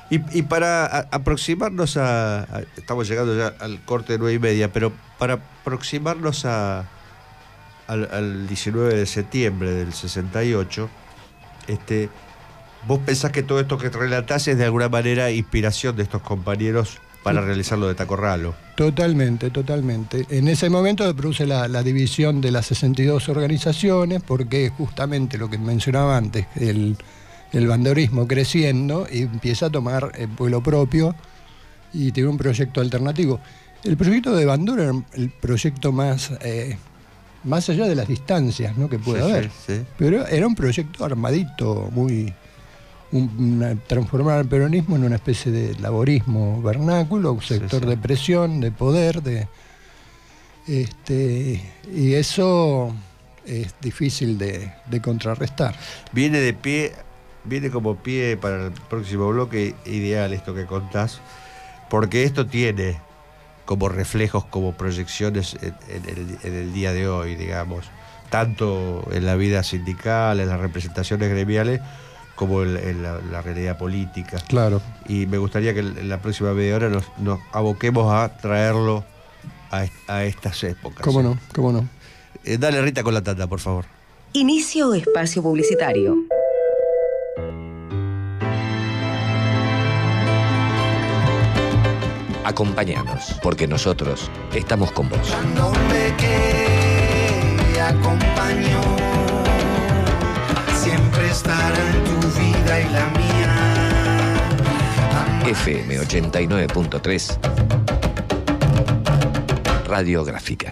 Y para aproximarnos estamos llegando ya al corte de 9:30, pero para aproximarnos al 19 de septiembre del 68, ¿vos pensás que todo esto que relatás es de alguna manera inspiración de estos compañeros para realizar lo de Tacorralo? Totalmente. En ese momento se produce la división de las 62 organizaciones, porque justamente lo que mencionaba antes, el bandorismo creciendo y empieza a tomar vuelo propio y tiene un proyecto alternativo. El proyecto de Bandura era el proyecto más allá de las distancias, ¿no?, que puede haber. Sí. Pero era un proyecto armadito, transformar el peronismo en una especie de laborismo vernáculo, un sector de presión, de poder, y eso es difícil de contrarrestar. Viene como pie para el próximo bloque ideal esto que contás, porque esto tiene como reflejos, como proyecciones en el día de hoy, digamos, tanto en la vida sindical, en las representaciones gremiales, como en la realidad política. Claro. Y me gustaría que en la próxima media hora nos aboquemos a traerlo a estas épocas. ¿Cómo no? Dale, Rita, con la tanda, por favor. Inicio espacio publicitario. Acompáñanos, porque nosotros estamos con vos. Dándome que acompañó, siempre estará en tu vida y la mía. FM 89.3 Radiográfica.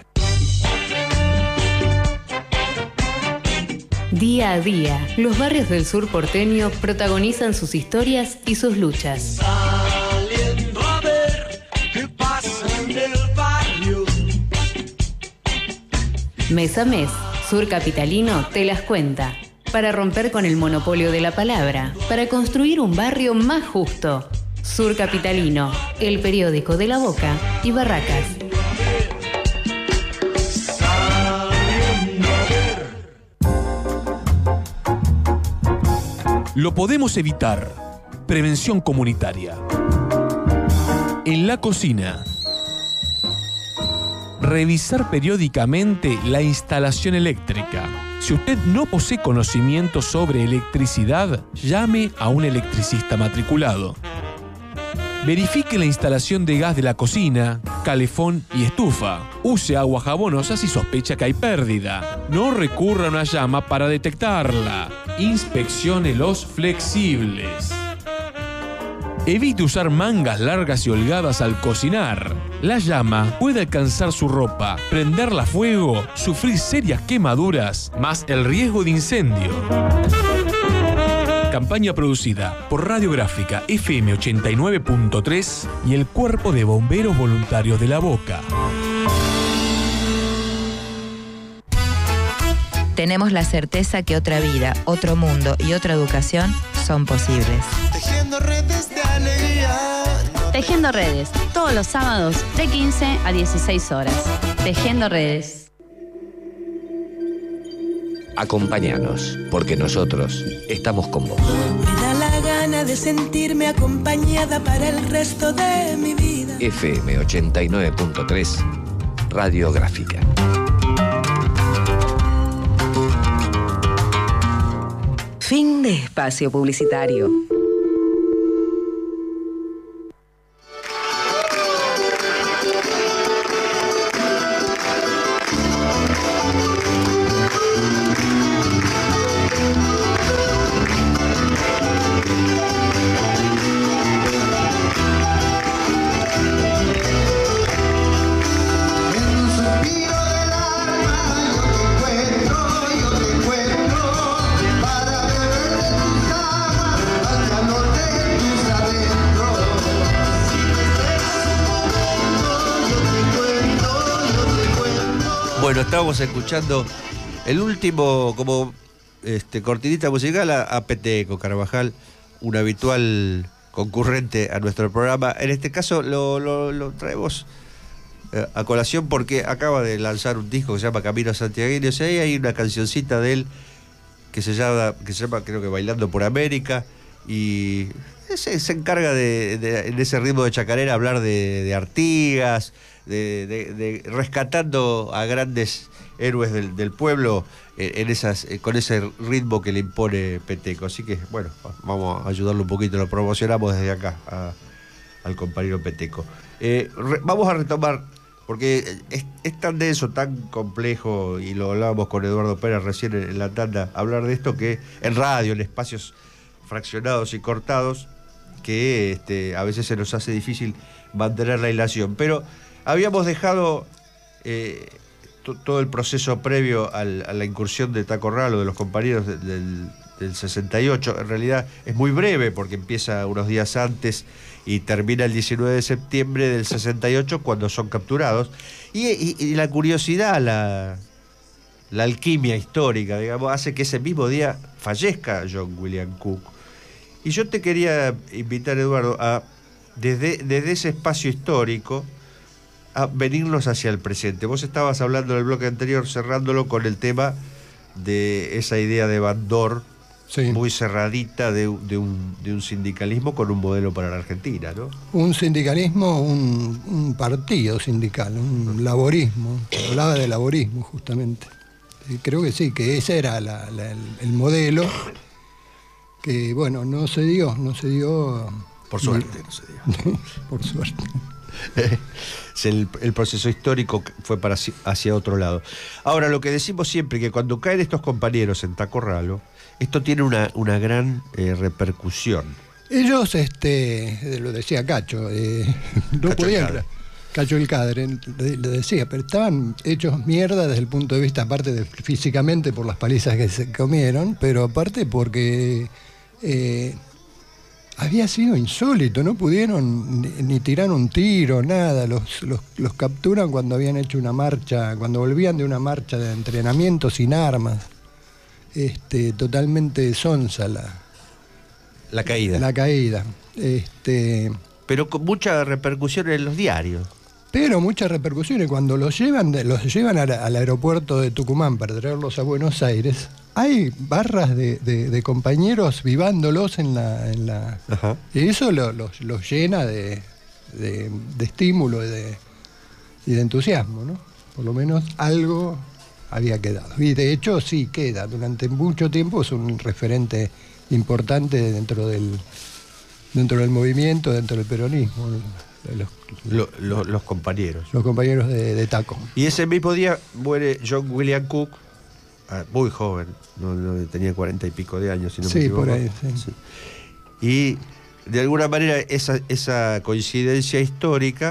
Día a día, los barrios del sur porteño protagonizan sus historias y sus luchas. Saliendo a ver qué pasa en el barrio. Mes a mes, Sur Capitalino te las cuenta. Para romper con el monopolio de la palabra, para construir un barrio más justo. Sur Capitalino, el periódico de La Boca y Barracas. Lo podemos evitar. Prevención comunitaria. En la cocina. Revisar periódicamente la instalación eléctrica. Si usted no posee conocimiento sobre electricidad, llame a un electricista matriculado. Verifique la instalación de gas de la cocina, calefón y estufa. Use agua jabonosa si sospecha que hay pérdida. No recurra a una llama para detectarla. Inspeccione los flexibles. Evite usar mangas largas y holgadas al cocinar. La llama puede alcanzar su ropa, prenderla a fuego, sufrir serias quemaduras, más el riesgo de incendio. Campaña producida por Radiográfica FM 89.3 y el Cuerpo de Bomberos Voluntarios de La Boca. Tenemos la certeza que otra vida, otro mundo y otra educación son posibles. Tejiendo redes de alegría. Tejiendo Redes, todos los sábados de 15 a 16 horas. Tejiendo Redes. Acompáñanos, porque nosotros estamos con vos. Me da la gana de sentirme acompañada para el resto de mi vida. FM 89.3 Radiográfica. Fin de espacio publicitario. Bueno, estábamos escuchando el último, como cortinita musical a Peteco Carvajal, un habitual concurrente a nuestro programa. En este caso lo traemos a colación porque acaba de lanzar un disco que se llama Camino Santiagueño. Y ahí hay una cancioncita de él que se llama creo que Bailando por América, y se encarga en ese ritmo de chacarera, hablar de Artigas, de rescatando a grandes héroes del pueblo con ese ritmo que le impone Peteco. Así que, bueno, vamos a ayudarlo un poquito, lo promocionamos desde acá al compañero Peteco. Vamos a retomar, porque es tan denso, tan complejo, y lo hablábamos con Eduardo Pérez recién en la tanda, hablar de esto, que en radio, en espacios fraccionados y cortados, que a veces se nos hace difícil mantener la hilación. Pero habíamos dejado todo el proceso previo a la incursión de Taco Ralo, de los compañeros del 68. En realidad es muy breve, porque empieza unos días antes y termina el 19 de septiembre del 68, cuando son capturados. Y la curiosidad, la alquimia histórica, digamos, hace que ese mismo día fallezca John William Cook. Y yo te quería invitar, Eduardo, desde ese espacio histórico, a venirnos hacia el presente. Vos estabas hablando en el bloque anterior, cerrándolo con el tema de esa idea de Bandor, sí, muy cerradita de un sindicalismo con un modelo para la Argentina, ¿no? Un sindicalismo, un partido sindical, un laborismo. Hablaba de laborismo, justamente. Y creo que sí, que ese era el modelo que, bueno, no se dio. Por suerte, no se dio. Por suerte. El proceso histórico fue hacia otro lado. Ahora, lo que decimos siempre, que cuando caen estos compañeros en Taco Ralo, esto tiene una gran repercusión. Ellos, lo decía Cacho, no podían... Cacho el Cadre le decía, pero estaban hechos mierda desde el punto de vista, aparte de físicamente por las palizas que se comieron, pero aparte porque había sido insólito, no pudieron ni tirar un tiro, nada. Los capturan cuando habían hecho una marcha, cuando volvían de una marcha de entrenamiento sin armas. Totalmente sonsa la caída. La caída. Pero con mucha repercusión en los diarios. Pero muchas repercusiones. Cuando los llevan al aeropuerto de Tucumán para traerlos a Buenos Aires, hay barras de compañeros vivándolos en la... Ajá. Y eso los llena de estímulo y de entusiasmo, ¿no? Por lo menos algo había quedado. Y de hecho sí queda. Durante mucho tiempo es un referente importante dentro del movimiento, dentro del peronismo. Los compañeros. Los compañeros de Taco. Y ese mismo día muere John William Cook, muy joven, no tenía 40 y pico de años, si no me equivoco. Por ahí, sí. Y de alguna manera esa coincidencia histórica,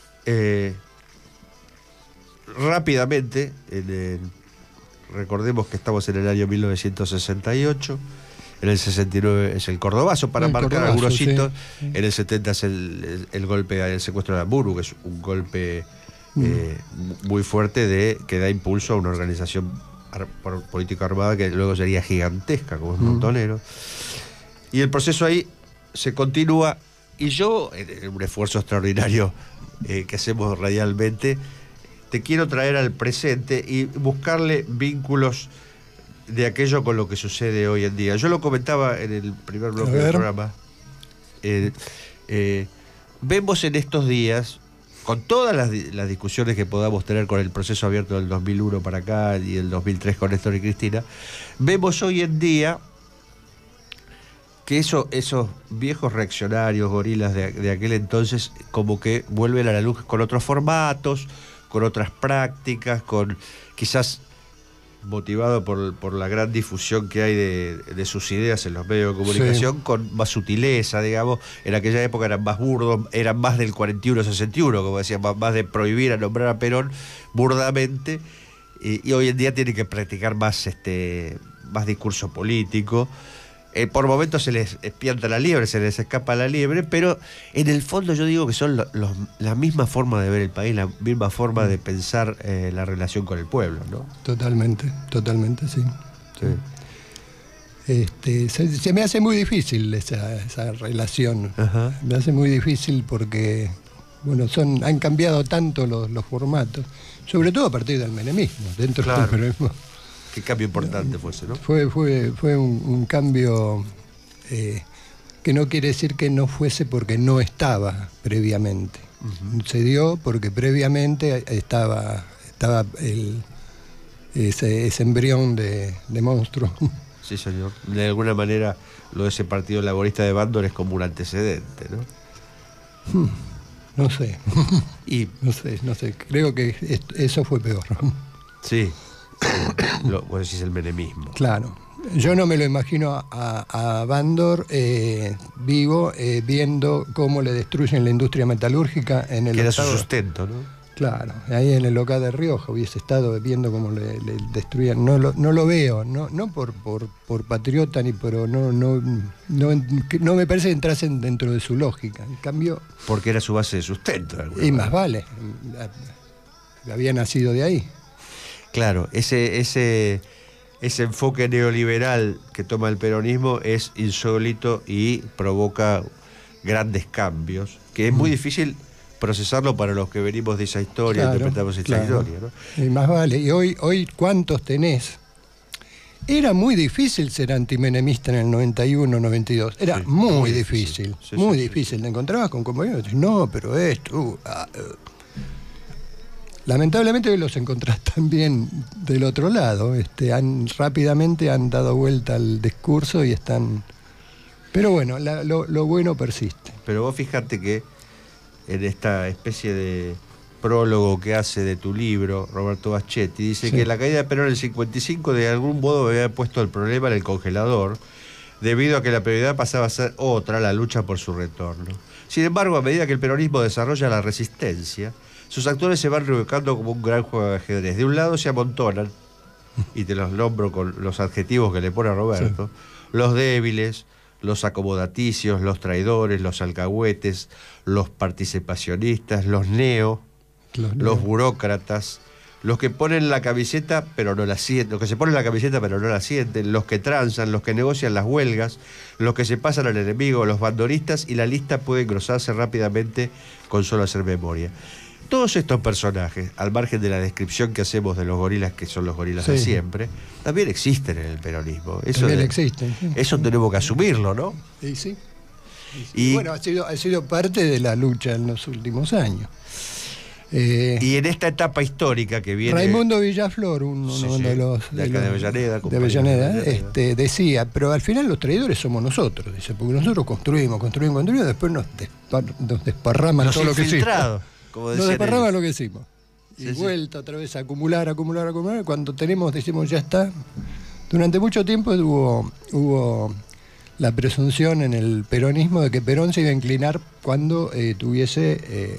rápidamente, recordemos que estamos en el año 1968, en el 69 es el Cordobazo, para marcar algunos hitos. Sí. En el 70 es el golpe, el secuestro de Hamburgo, que es un golpe muy fuerte que da impulso a una organización política armada que luego sería gigantesca, como es Montonero. Y el proceso ahí se continúa, y yo, en un esfuerzo extraordinario que hacemos radialmente, te quiero traer al presente y buscarle vínculos de aquello con lo que sucede hoy en día. Yo lo comentaba en el primer bloque del programa. Vemos en estos días, con todas las discusiones que podamos tener con el proceso abierto del 2001 para acá y el 2003 con Néstor y Cristina, vemos hoy en día que esos viejos reaccionarios, gorilas de aquel entonces, como que vuelven a la luz con otros formatos, con otras prácticas, con quizás motivado por la gran difusión que hay de sus ideas en los medios de comunicación, sí, con más sutileza, digamos. En aquella época eran más burdos, eran más del 41-61, como decían, más de prohibir a nombrar a Perón burdamente, y hoy en día tienen que practicar más discurso político. Por momentos se les espianta la liebre, se les escapa la liebre, pero en el fondo yo digo que son la misma forma de ver el país, la misma forma de pensar la relación con el pueblo, ¿no? Totalmente, sí. Se me hace muy difícil esa relación. Ajá. Me hace muy difícil porque, bueno, han cambiado tanto los formatos, sobre todo a partir del menemismo, dentro del peronismo. Qué cambio importante fue ese, ¿no? Fue un cambio que no quiere decir que no fuese porque no estaba previamente. Se dio porque previamente estaba ese embrión de monstruo. Sí, señor. De alguna manera, lo de ese Partido Laborista de Bandor es como un antecedente, ¿no? No sé. No sé. Creo que eso fue peor. Sí. Vos decís el menemismo. Claro. Yo no me lo imagino a Bandor vivo viendo cómo le destruyen la industria metalúrgica en el que era su sustento, ¿no? Claro, ahí en el local de Rioja hubiese estado viendo cómo le destruían. No lo veo, no por patriota ni por no me parece que entrasen dentro de su lógica. En cambio, porque era su base de sustento. Y más vale, había nacido de ahí. Claro, ese enfoque neoliberal que toma el peronismo es insólito y provoca grandes cambios, que es muy difícil procesarlo para los que venimos de esa historia, claro, interpretamos esta historia, ¿no? Y más vale. Y hoy ¿cuántos tenés? Era muy difícil ser antimenemista en el 91, 92. Era muy difícil. Muy difícil. Te encontrabas con compañeros. No, pero esto... Lamentablemente hoy los encontrás también del otro lado. Rápidamente han dado vuelta al discurso y están... Pero bueno, lo bueno persiste. Pero vos fíjate que en esta especie de prólogo que hace de tu libro, Roberto Baschetti, dice que la caída de Perón en el 55 de algún modo había puesto el problema en el congelador, debido a que la prioridad pasaba a ser otra, la lucha por su retorno. Sin embargo, a medida que el peronismo desarrolla la resistencia, sus actores se van reubicando como un gran juego de ajedrez. De un lado se amontonan, y te los nombro con los adjetivos que le pone a Roberto, los débiles, los acomodaticios, los traidores, los alcahuetes, los participacionistas, los burócratas, los que ponen la camiseta pero no la sienten, los que se ponen la camiseta pero no la sienten, los que transan, los que negocian las huelgas, los que se pasan al enemigo, los bandoristas, y la lista puede engrosarse rápidamente con solo hacer memoria. Todos estos personajes, al margen de la descripción que hacemos de los gorilas, que son los gorilas de siempre, también existen en el peronismo. También existen. Eso tenemos que asumirlo, ¿no? Sí. Y bueno, ha sido parte de la lucha en los últimos años. Y en esta etapa histórica que viene... Raimundo Villaflor, uno de los... de Avellaneda. De Avellaneda, decía, pero al final los traidores somos nosotros, dice, porque nosotros construimos, después nos desparraman todo lo que hicimos. Nos desparraban lo que hicimos. Y vuelta otra vez a acumular. Cuando decimos ya está. Durante mucho tiempo hubo la presunción en el peronismo de que Perón se iba a inclinar cuando tuviese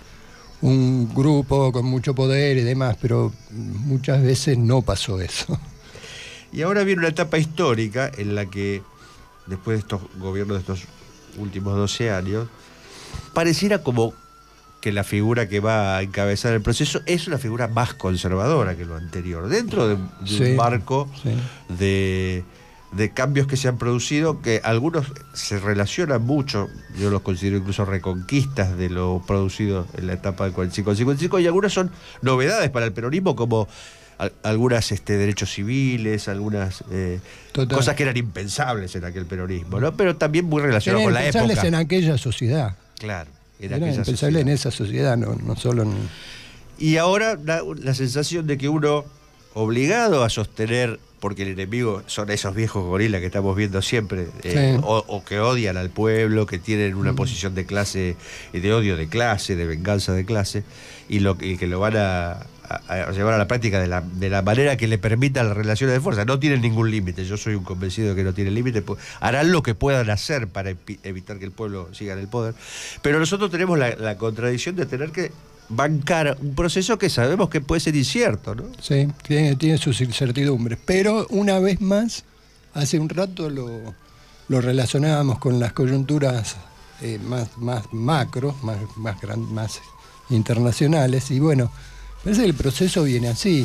un grupo con mucho poder y demás, pero muchas veces no pasó eso. Y ahora viene una etapa histórica en la que, después de estos gobiernos de estos últimos 12 años, pareciera como que la figura que va a encabezar el proceso es una figura más conservadora que lo anterior, dentro de un marco de cambios que se han producido, que algunos se relacionan mucho, yo los considero incluso reconquistas de lo producido en la etapa del 45-55, y algunas son novedades para el peronismo, como algunas derechos civiles, algunas cosas que eran impensables en aquel peronismo, ¿no? Pero también muy relacionadas con la época. Impensables en aquella sociedad. Claro. Era impensable en esa sociedad, no solo en... Y ahora la sensación de que uno, obligado a sostener, porque el enemigo son esos viejos gorilas que estamos viendo siempre, o que odian al pueblo, que tienen una posición de clase, de odio de clase, de venganza de clase, y que lo van a llevar a la práctica de la manera que le permita las relaciones de fuerza. No tienen ningún límite, yo soy un convencido de que no tienen límite, harán lo que puedan hacer para evitar que el pueblo siga en el poder, pero nosotros tenemos la contradicción de tener que bancar un proceso que sabemos que puede ser incierto, ¿no? Sí, tiene sus incertidumbres, pero una vez más, hace un rato lo relacionábamos con las coyunturas más macro, más internacionales, y bueno, parece que el proceso viene así.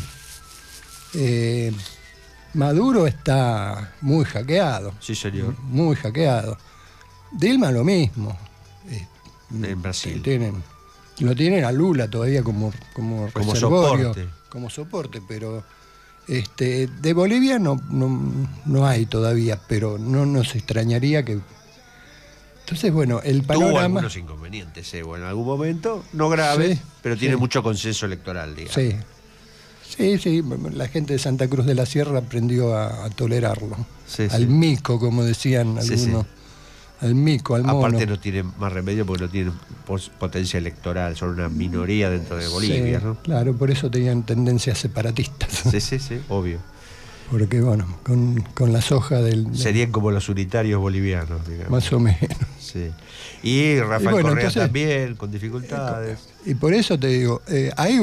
Maduro está muy hackeado. Sí, señor. Muy hackeado. Dilma lo mismo. En Brasil. Lo tienen a Lula todavía como reservorio, soporte. Como soporte, pero de Bolivia no hay todavía, pero no nos extrañaría Entonces, bueno, el Tuvo panorama... algunos inconvenientes, Evo, en algún momento, no graves, Sí, pero tiene sí. mucho consenso electoral, digamos. Sí. Sí, la gente de Santa Cruz de la Sierra aprendió a tolerarlo. Sí, al sí. mico, como decían Sí, algunos. sí. Al mico, al mono. Aparte no tienen más remedio porque no tienen potencia electoral, son una minoría dentro de Bolivia, Sí, ¿no? claro, por eso tenían tendencias separatistas. Sí, obvio. Porque, bueno, con la soja del... Serían como los unitarios bolivianos, digamos. Más o menos. Sí. Y Rafael Y bueno, Correa entonces- también, con dificultades. Y por eso te digo, hay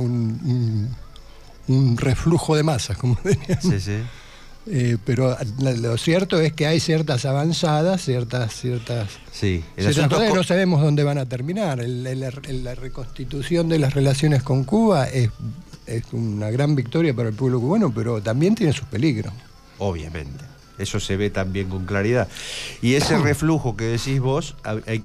un reflujo de masas, como dirían. Sí, sí. Pero lo cierto es que hay ciertas avanzadas, ciertas Sí. El ciertas asunto cosas que co- no sabemos dónde van a terminar. La reconstitución de las relaciones con Cuba es una gran victoria para el pueblo cubano, pero también tiene sus peligros. Obviamente. Eso se ve también con claridad. Y ese reflujo que decís vos, hay